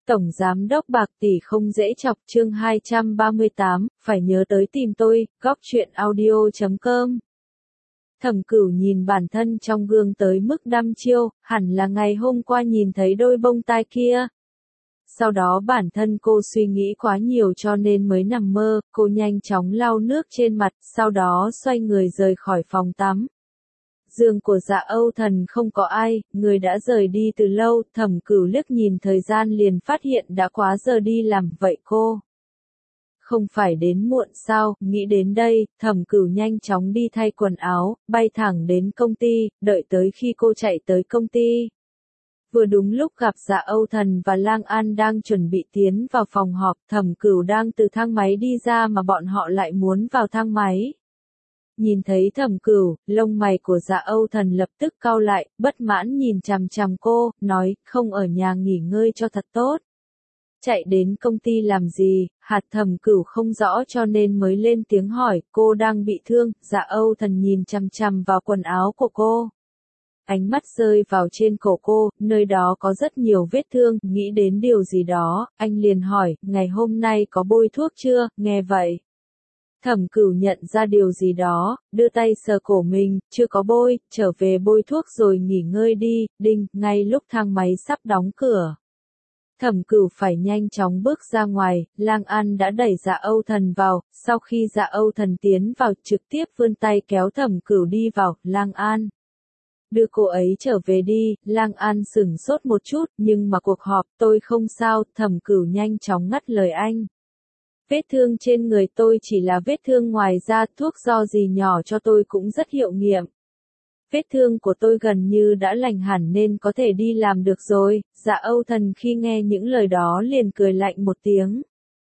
Tổng Giám đốc bạc tỷ không dễ chọc chương 238, phải nhớ tới tìm tôi, góc chuyện audio.com. Thẩm Cửu nhìn bản thân trong gương tới mức đăm chiêu, hẳn là ngày hôm qua nhìn thấy đôi bông tai kia. Sau đó bản thân cô suy nghĩ quá nhiều cho nên mới nằm mơ, cô nhanh chóng lau nước trên mặt, sau đó xoay người rời khỏi phòng tắm. Giường của Dạ Âu Thần không có ai, người đã rời đi từ lâu, Thẩm Cửu liếc nhìn thời gian liền phát hiện đã quá giờ đi làm, vậy cô không phải đến muộn sao? Nghĩ đến đây, Thẩm Cửu nhanh chóng đi thay quần áo, bay thẳng đến công ty, đợi tới khi cô chạy tới công ty. Vừa đúng lúc gặp Dạ Âu Thần và Lang An đang chuẩn bị tiến vào phòng họp, Thẩm Cửu đang từ thang máy đi ra mà bọn họ lại muốn vào thang máy. Nhìn thấy Thẩm Cửu, lông mày của Dạ Âu Thần lập tức cau lại, bất mãn nhìn chằm chằm cô, nói, không ở nhà nghỉ ngơi cho thật tốt. Chạy đến công ty làm gì? Hạt Thẩm Cửu không rõ cho nên mới lên tiếng hỏi, cô đang bị thương. Dạ Âu Thần nhìn chằm chằm vào quần áo của cô. Ánh mắt rơi vào trên cổ cô, nơi đó có rất nhiều vết thương, nghĩ đến điều gì đó, anh liền hỏi, ngày hôm nay có bôi thuốc chưa? Nghe vậy, Thẩm Cửu nhận ra điều gì đó, đưa tay sờ cổ mình, chưa có bôi, trở về bôi thuốc rồi nghỉ ngơi đi. Đinh, ngay lúc thang máy sắp đóng cửa. Thẩm Cửu phải nhanh chóng bước ra ngoài, Lang An đã đẩy Dạ Âu Thần vào, sau khi Dạ Âu Thần tiến vào trực tiếp vươn tay kéo Thẩm Cửu đi vào, Lang An. Đưa cô ấy trở về đi. Lang An sửng sốt một chút, nhưng mà cuộc họp, tôi không sao. Thẩm Cửu nhanh chóng ngắt lời anh. Vết thương trên người tôi chỉ là vết thương ngoài da, thuốc do gì nhỏ cho tôi cũng rất hiệu nghiệm. Vết thương của tôi gần như đã lành hẳn nên có thể đi làm được rồi. Dạ Âu Thần khi nghe những lời đó liền cười lạnh một tiếng.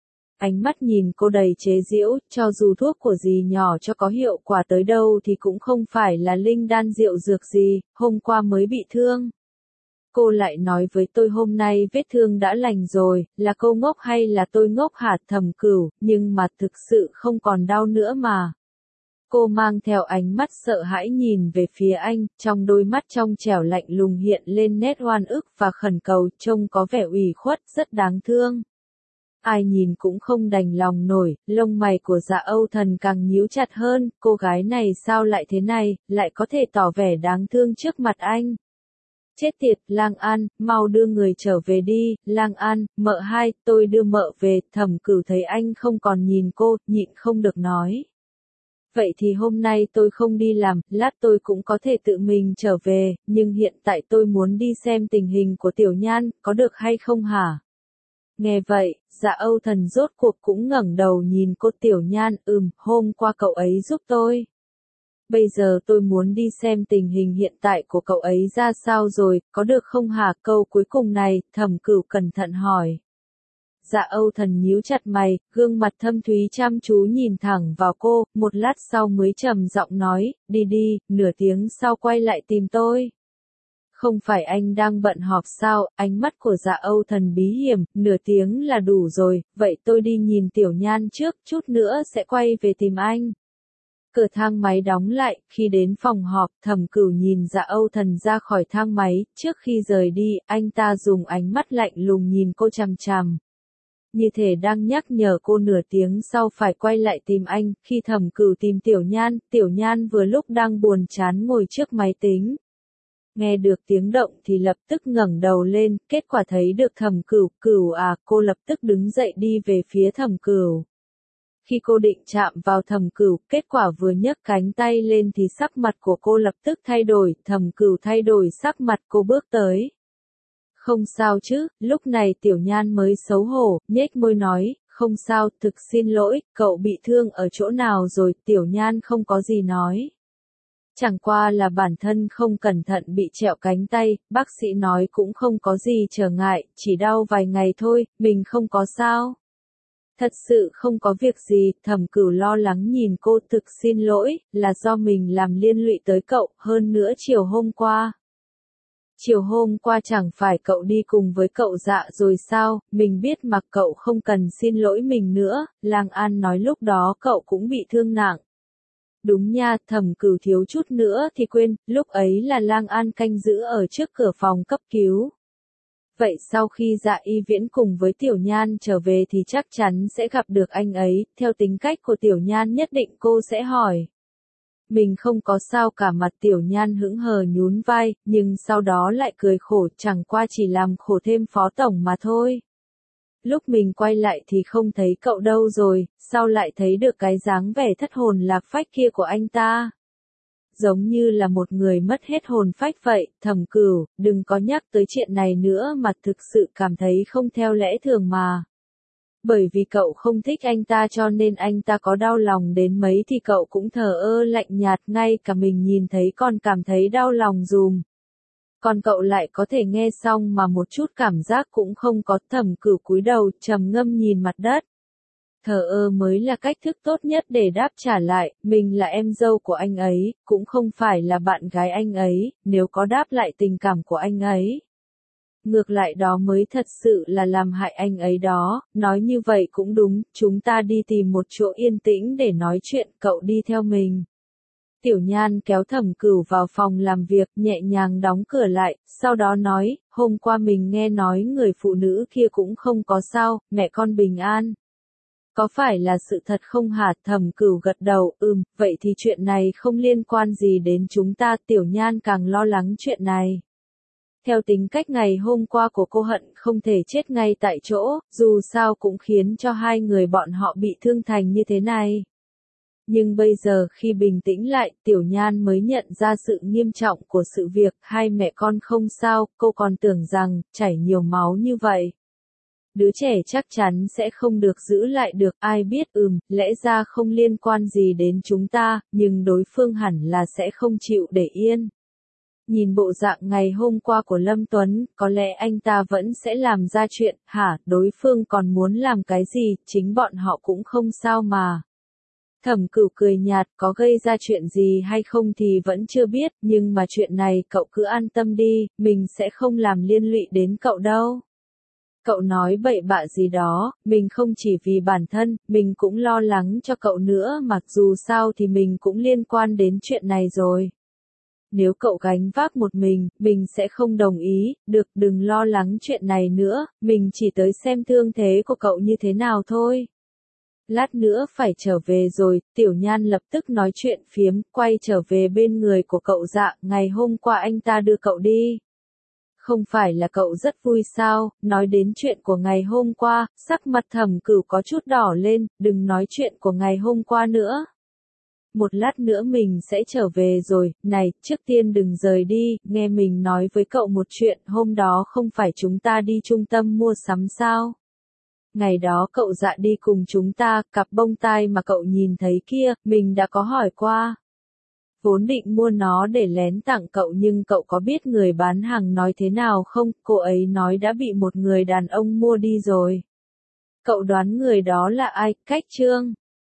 Ánh mắt nhìn cô đầy chế giễu, cho dù thuốc của dì nhỏ cho có hiệu quả tới đâu thì cũng không phải là linh đan rượu dược gì, hôm qua mới bị thương. Cô lại nói với tôi hôm nay vết thương đã lành rồi, là cô ngốc hay là tôi ngốc hả? Thẩm Cửu, nhưng mà thực sự không còn đau nữa mà. Cô mang theo ánh mắt sợ hãi nhìn về phía anh, trong đôi mắt trong trẻo lạnh lùng hiện lên nét oan ức và khẩn cầu, trông có vẻ ủy khuất, rất đáng thương. Ai nhìn cũng không đành lòng nổi, lông mày của Dạ Âu Thần càng nhíu chặt hơn, cô gái này sao lại thế này, lại có thể tỏ vẻ đáng thương trước mặt anh. Chết tiệt, Lang An, mau đưa người trở về đi. Lang An, mợ hai, tôi đưa mợ về. Thẩm Cửu thấy anh không còn nhìn cô, nhịn không được nói. Vậy thì hôm nay tôi không đi làm, lát tôi cũng có thể tự mình trở về, nhưng hiện tại tôi muốn đi xem tình hình của Tiểu Nhan, có được hay không hả? Nghe vậy, Dạ Âu Thần rốt cuộc cũng ngẩng đầu nhìn cô. Tiểu Nhan, hôm qua cậu ấy giúp tôi. Bây giờ tôi muốn đi xem tình hình hiện tại của cậu ấy ra sao rồi, có được không hả? Câu cuối cùng này, Thẩm Cửu cẩn thận hỏi. Dạ Âu Thần nhíu chặt mày, gương mặt thâm thúy chăm chú nhìn thẳng vào cô, một lát sau mới trầm giọng nói, đi đi, nửa tiếng sau quay lại tìm tôi. Không phải anh đang bận họp sao? Ánh mắt của Dạ Âu Thần bí hiểm, nửa tiếng là đủ rồi, vậy tôi đi nhìn Tiểu Nhan trước, chút nữa sẽ quay về tìm anh. Cửa thang máy đóng lại, khi đến phòng họp, Thẩm Cửu nhìn Dạ Âu Thần ra khỏi thang máy, trước khi rời đi, anh ta dùng ánh mắt lạnh lùng nhìn cô chằm chằm. Như thể đang nhắc nhở cô nửa tiếng sau phải quay lại tìm anh. Khi Thẩm Cửu tìm Tiểu Nhan vừa lúc đang buồn chán ngồi trước máy tính. Nghe được tiếng động thì lập tức ngẩng đầu lên, kết quả thấy được Thẩm Cửu. Cửu à, cô lập tức đứng dậy đi về phía Thẩm Cửu. Khi cô định chạm vào Thẩm Cửu, kết quả vừa nhấc cánh tay lên thì sắc mặt của cô lập tức thay đổi. Thẩm Cửu thay đổi sắc mặt, cô bước tới. Không sao chứ? Lúc này Tiểu Nhan mới xấu hổ, nhếch môi nói, không sao, thực xin lỗi, cậu bị thương ở chỗ nào rồi? Tiểu Nhan không có gì nói. Chẳng qua là bản thân không cẩn thận bị trẹo cánh tay, bác sĩ nói cũng không có gì trở ngại, chỉ đau vài ngày thôi, mình không có sao. Thật sự không có việc gì. Thẩm Cửu lo lắng nhìn cô, thực xin lỗi, là do mình làm liên lụy tới cậu, hơn nữa chiều hôm qua chẳng phải cậu đi cùng với cậu Dạ rồi sao? Mình biết mà, cậu không cần xin lỗi mình nữa. Lang An nói lúc đó cậu cũng bị thương nặng. Đúng nha, Thẩm Cửu thiếu chút nữa thì quên, lúc ấy là Lang An canh giữ ở trước cửa phòng cấp cứu. Vậy sau khi Dạ Y Viễn cùng với Tiểu Nhan trở về thì chắc chắn sẽ gặp được anh ấy, theo tính cách của Tiểu Nhan nhất định cô sẽ hỏi. Mình không có sao cả, mặt Tiểu Nhan hững hờ nhún vai, nhưng sau đó lại cười khổ, chẳng qua chỉ làm khổ thêm Phó Tổng mà thôi. Lúc mình quay lại thì không thấy cậu đâu rồi, sao lại thấy được cái dáng vẻ thất hồn lạc phách kia của anh ta? Giống như là một người mất hết hồn phách vậy. Thẩm Cửu, đừng có nhắc tới chuyện này nữa, mà thực sự cảm thấy không theo lẽ thường mà. Bởi vì cậu không thích anh ta cho nên anh ta có đau lòng đến mấy thì cậu cũng thờ ơ lạnh nhạt, ngay cả mình nhìn thấy còn cảm thấy đau lòng dùm. Còn cậu lại có thể nghe xong mà một chút cảm giác cũng không có. Thẩm Cửu cúi đầu trầm ngâm nhìn mặt đất. Thờ ơ mới là cách thức tốt nhất để đáp trả lại, mình là em dâu của anh ấy, cũng không phải là bạn gái anh ấy, nếu có đáp lại tình cảm của anh ấy. Ngược lại đó mới thật sự là làm hại anh ấy đó. Nói như vậy cũng đúng, chúng ta đi tìm một chỗ yên tĩnh để nói chuyện, cậu đi theo mình. Tiểu Nhan kéo Thẩm Cửu vào phòng làm việc, nhẹ nhàng đóng cửa lại, sau đó nói, hôm qua mình nghe nói người phụ nữ kia cũng không có sao, mẹ con bình an. Có phải là sự thật không hả? Thẩm Cửu gật đầu, vậy thì chuyện này không liên quan gì đến chúng ta. Tiểu Nhan càng lo lắng chuyện này. Theo tính cách ngày hôm qua của cô hận không thể chết ngay tại chỗ, dù sao cũng khiến cho hai người bọn họ bị thương thành như thế này. Nhưng bây giờ khi bình tĩnh lại, Tiểu Nhan mới nhận ra sự nghiêm trọng của sự việc, hai mẹ con không sao, cô còn tưởng rằng, chảy nhiều máu như vậy. Đứa trẻ chắc chắn sẽ không được giữ lại được, ai biết, lẽ ra không liên quan gì đến chúng ta, nhưng đối phương hẳn là sẽ không chịu để yên. Nhìn bộ dạng ngày hôm qua của Lâm Tuấn, có lẽ anh ta vẫn sẽ làm ra chuyện, hả, đối phương còn muốn làm cái gì, chính bọn họ cũng không sao mà. Thẩm Cửu cười nhạt, có gây ra chuyện gì hay không thì vẫn chưa biết, nhưng mà chuyện này cậu cứ an tâm đi, mình sẽ không làm liên lụy đến cậu đâu. Cậu nói bậy bạ gì đó, mình không chỉ vì bản thân, mình cũng lo lắng cho cậu nữa, mặc dù sao thì mình cũng liên quan đến chuyện này rồi. Nếu cậu gánh vác một mình sẽ không đồng ý, được, đừng lo lắng chuyện này nữa, mình chỉ tới xem thương thế của cậu như thế nào thôi. Lát nữa phải trở về rồi, Tiểu Nhan lập tức nói chuyện phiếm, quay trở về bên người của cậu. Dạ, ngày hôm qua anh ta đưa cậu đi. Không phải là cậu rất vui sao? Nói đến chuyện của ngày hôm qua, sắc mặt Thẩm Cửu có chút đỏ lên, đừng nói chuyện của ngày hôm qua nữa. Một lát nữa mình sẽ trở về rồi, này, trước tiên đừng rời đi, nghe mình nói với cậu một chuyện, hôm đó không phải chúng ta đi trung tâm mua sắm sao? Ngày đó cậu Dạ đi cùng chúng ta, cặp bông tai mà cậu nhìn thấy kia, mình đã có hỏi qua. Vốn định mua nó để lén tặng cậu, nhưng cậu có biết người bán hàng nói thế nào không? Cô ấy nói đã bị một người đàn ông mua đi rồi. Cậu đoán người đó là ai? Cách Trương.